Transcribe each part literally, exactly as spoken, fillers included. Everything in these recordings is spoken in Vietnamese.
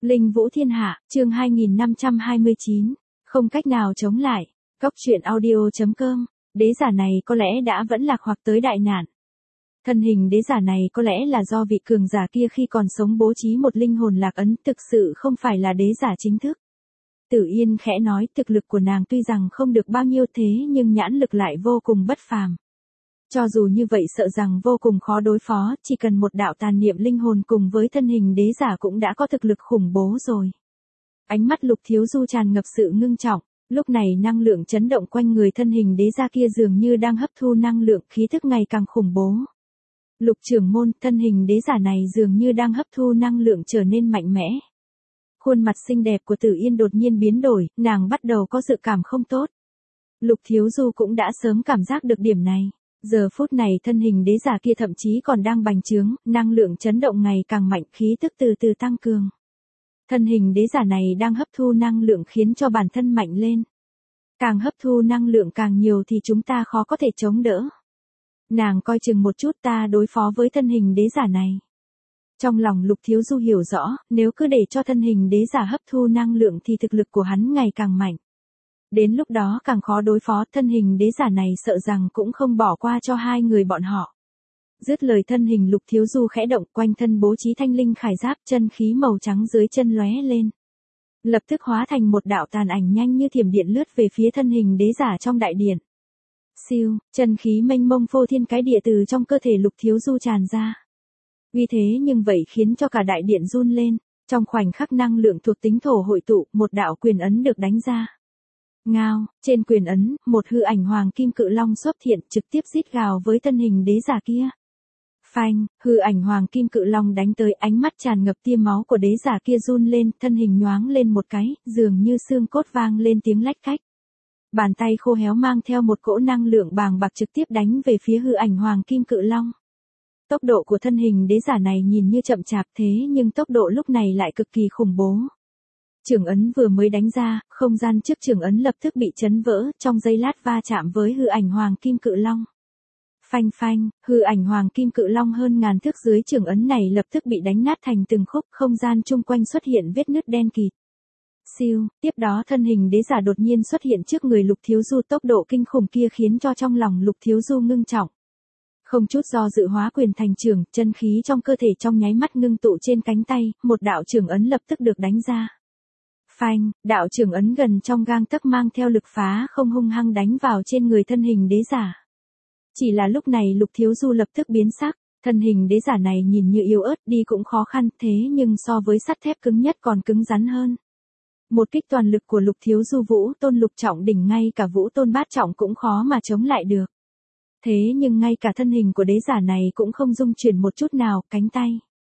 Linh Vũ Thiên Hạ, chương hai nghìn năm trăm hai mươi chín, không cách nào chống lại. Cốc truyện audio.com, đế giả này có lẽ đã vẫn lạc hoặc tới đại nạn. Thân hình đế giả này có lẽ là do vị cường giả kia khi còn sống bố trí một linh hồn lạc ấn, thực sự không phải là đế giả chính thức. Tử Yên khẽ nói, thực lực của nàng tuy rằng không được bao nhiêu thế nhưng nhãn lực lại vô cùng bất phàm. Cho dù như vậy sợ rằng vô cùng khó đối phó, chỉ cần một đạo tàn niệm linh hồn cùng với thân hình đế giả cũng đã có thực lực khủng bố rồi. Ánh mắt Lục Thiếu Du tràn ngập sự ngưng trọng, lúc này năng lượng chấn động quanh người thân hình đế giả kia dường như đang hấp thu năng lượng, khí thức ngày càng khủng bố. Lục trưởng môn, thân hình đế giả này dường như đang hấp thu năng lượng trở nên mạnh mẽ. Khuôn mặt xinh đẹp của Tử Yên đột nhiên biến đổi, nàng bắt đầu có dự cảm không tốt. Lục Thiếu Du cũng đã sớm cảm giác được điểm này. Giờ phút này thân hình đế giả kia thậm chí còn đang bành trướng, năng lượng chấn động ngày càng mạnh, khí tức từ từ tăng cường. Thân hình đế giả này đang hấp thu năng lượng khiến cho bản thân mạnh lên. Càng hấp thu năng lượng càng nhiều thì chúng ta khó có thể chống đỡ. Nàng coi chừng một chút, ta đối phó với thân hình đế giả này. Trong lòng Lục Thiếu Du hiểu rõ, nếu cứ để cho thân hình đế giả hấp thu năng lượng thì thực lực của hắn ngày càng mạnh. Đến lúc đó càng khó đối phó, thân hình đế giả này sợ rằng cũng không bỏ qua cho hai người bọn họ. Dứt lời thân hình Lục Thiếu Du khẽ động, quanh thân bố trí thanh linh khải giáp, chân khí màu trắng dưới chân lóe lên. Lập tức hóa thành một đạo tàn ảnh nhanh như thiểm điện lướt về phía thân hình đế giả trong đại điện. Siêu, chân khí mênh mông phô thiên cái địa từ trong cơ thể Lục Thiếu Du tràn ra. Vì thế nhưng vậy khiến cho cả đại điện run lên, trong khoảnh khắc năng lượng thuộc tính thổ hội tụ, một đạo quyền ấn được đánh ra. Ngao, trên quyền ấn, một hư ảnh hoàng kim cự long xuất hiện, trực tiếp rít gào với thân hình đế giả kia. Phanh, hư ảnh hoàng kim cự long đánh tới, ánh mắt tràn ngập tia máu của đế giả kia run lên, thân hình nhoáng lên một cái, dường như xương cốt vang lên tiếng lách cách. Bàn tay khô héo mang theo một cỗ năng lượng bàng bạc trực tiếp đánh về phía hư ảnh hoàng kim cự long. Tốc độ của thân hình đế giả này nhìn như chậm chạp thế nhưng tốc độ lúc này lại cực kỳ khủng bố. Chưởng ấn vừa mới đánh ra, không gian trước chưởng ấn lập tức bị chấn vỡ, trong giây lát va chạm với hư ảnh hoàng kim cự long. Phanh phanh, hư ảnh hoàng kim cự long hơn ngàn thước dưới chưởng ấn này lập tức bị đánh nát thành từng khúc, không gian chung quanh xuất hiện vết nứt đen kịt. Siêu, tiếp đó thân hình đế giả đột nhiên xuất hiện trước người Lục Thiếu Du, tốc độ kinh khủng kia khiến cho trong lòng Lục Thiếu Du ngưng trọng. Không chút do dự hóa quyền thành chưởng, chân khí trong cơ thể trong nháy mắt ngưng tụ trên cánh tay, một đạo chưởng ấn lập tức được đánh ra. Phanh, đạo chưởng ấn gần trong gang tấc mang theo lực phá không hung hăng đánh vào trên người thân hình đế giả. Chỉ là lúc này Lục Thiếu Du lập tức biến sắc, thân hình đế giả này nhìn như yếu ớt, đi cũng khó khăn, thế nhưng so với sắt thép cứng nhất còn cứng rắn hơn. Một kích toàn lực của Lục Thiếu Du Vũ Tôn lục trọng đỉnh ngay cả Vũ Tôn bát trọng cũng khó mà chống lại được. Thế nhưng ngay cả thân hình của đế giả này cũng không rung chuyển một chút nào, cánh tay.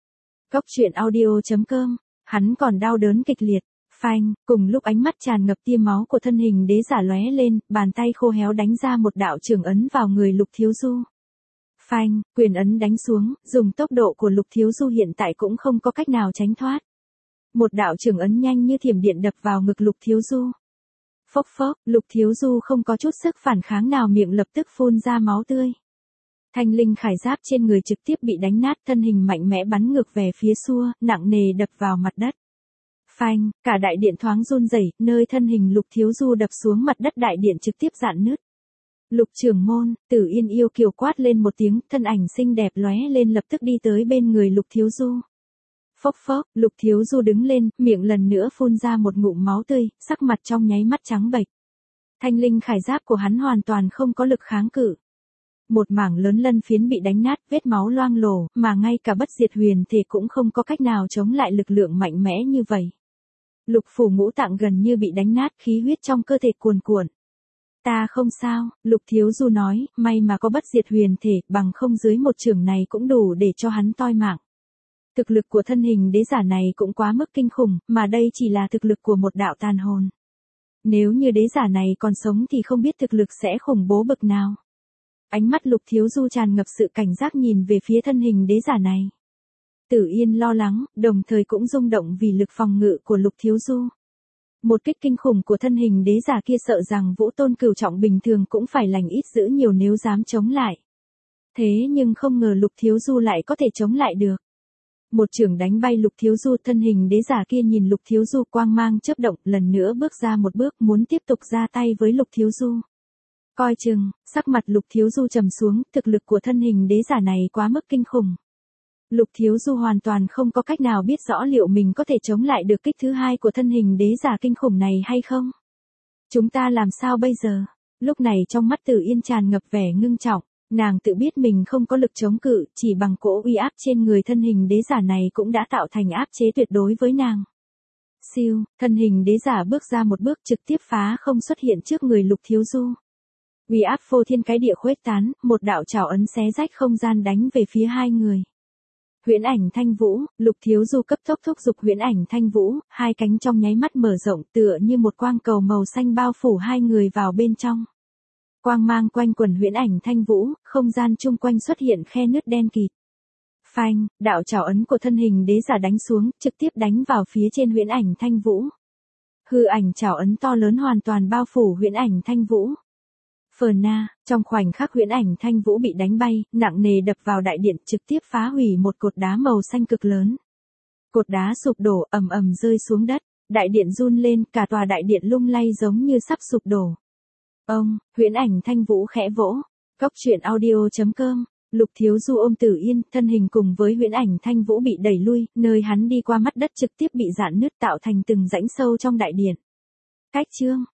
Cốc truyện audio.com, hắn còn đau đớn kịch liệt. Phanh, cùng lúc ánh mắt tràn ngập tia máu của thân hình đế giả lóe lên, bàn tay khô héo đánh ra một đạo chưởng ấn vào người Lục Thiếu Du. Phanh, quyền ấn đánh xuống, dùng tốc độ của Lục Thiếu Du hiện tại cũng không có cách nào tránh thoát. Một đạo chưởng ấn nhanh như thiểm điện đập vào ngực Lục Thiếu Du. Phốc phốc, Lục Thiếu Du không có chút sức phản kháng nào, miệng lập tức phun ra máu tươi. Thanh linh khải giáp trên người trực tiếp bị đánh nát, thân hình mạnh mẽ bắn ngược về phía xua, nặng nề đập vào mặt đất. Phanh, cả đại điện thoáng run rẩy, nơi thân hình Lục Thiếu Du đập xuống mặt đất đại điện trực tiếp rạn nứt. Lục trưởng môn, Tử Yên yêu kiều quát lên một tiếng, thân ảnh xinh đẹp lóe lên lập tức đi tới bên người Lục Thiếu Du. Phốc phốc, Lục Thiếu Du đứng lên, miệng lần nữa phun ra một ngụm máu tươi, sắc mặt trong nháy mắt trắng bệch. Thanh linh khải giáp của hắn hoàn toàn không có lực kháng cự. Một mảng lớn lân phiến bị đánh nát, vết máu loang lổ, mà ngay cả bất diệt huyền thể cũng không có cách nào chống lại lực lượng mạnh mẽ như vậy. Lục phủ ngũ tạng gần như bị đánh nát, khí huyết trong cơ thể cuồn cuộn. Ta không sao, Lục Thiếu Du nói, may mà có bất diệt huyền thể, bằng không dưới một chưởng này cũng đủ để cho hắn toi mạng. Thực lực của thân hình đế giả này cũng quá mức kinh khủng, mà đây chỉ là thực lực của một đạo tàn hồn. Nếu như đế giả này còn sống thì không biết thực lực sẽ khủng bố bậc nào. Ánh mắt Lục Thiếu Du tràn ngập sự cảnh giác nhìn về phía thân hình đế giả này. Tử Yên lo lắng, đồng thời cũng rung động vì lực phòng ngự của Lục Thiếu Du. Một kích kinh khủng của thân hình đế giả kia sợ rằng Vũ Tôn cửu trọng bình thường cũng phải lành ít dữ nhiều nếu dám chống lại. Thế nhưng không ngờ Lục Thiếu Du lại có thể chống lại được. Một chưởng đánh bay Lục Thiếu Du, thân hình đế giả kia nhìn Lục Thiếu Du quang mang chớp động, lần nữa bước ra một bước muốn tiếp tục ra tay với Lục Thiếu Du. Coi chừng, sắc mặt Lục Thiếu Du trầm xuống, thực lực của thân hình đế giả này quá mức kinh khủng. Lục Thiếu Du hoàn toàn không có cách nào biết rõ liệu mình có thể chống lại được kích thứ hai của thân hình đế giả kinh khủng này hay không. Chúng ta làm sao bây giờ? Lúc này trong mắt Tử Yên tràn ngập vẻ ngưng trọng, nàng tự biết mình không có lực chống cự, chỉ bằng cỗ uy áp trên người thân hình đế giả này cũng đã tạo thành áp chế tuyệt đối với nàng. Siêu, thân hình đế giả bước ra một bước trực tiếp phá không xuất hiện trước người Lục Thiếu Du. Uy áp phô thiên cái địa khuếch tán, một đạo trảo ấn xé rách không gian đánh về phía hai người. Huyễn ảnh thanh vũ, Lục Thiếu Du cấp tốc thúc giục huyễn ảnh thanh vũ, hai cánh trong nháy mắt mở rộng tựa như một quang cầu màu xanh bao phủ hai người vào bên trong. Quang mang quanh quần huyễn ảnh thanh vũ, không gian chung quanh xuất hiện khe nứt đen kịt. Phanh, đạo trảo ấn của thân hình đế giả đánh xuống, trực tiếp đánh vào phía trên huyễn ảnh thanh vũ. Hư ảnh trảo ấn to lớn hoàn toàn bao phủ huyễn ảnh thanh vũ. Phờ na, trong khoảnh khắc huyễn ảnh thanh vũ bị đánh bay, nặng nề đập vào đại điện, trực tiếp phá hủy một cột đá màu xanh cực lớn. Cột đá sụp đổ ầm ầm rơi xuống đất, đại điện run lên, cả tòa đại điện lung lay giống như sắp sụp đổ. Ông, huyễn ảnh thanh vũ khẽ vỗ. Cốc truyện audio chấm com. Lục Thiếu Du ôm Tử Yên, thân hình cùng với huyễn ảnh thanh vũ bị đẩy lui, nơi hắn đi qua mắt đất trực tiếp bị rạn nứt tạo thành từng rãnh sâu trong đại điện. Cách chương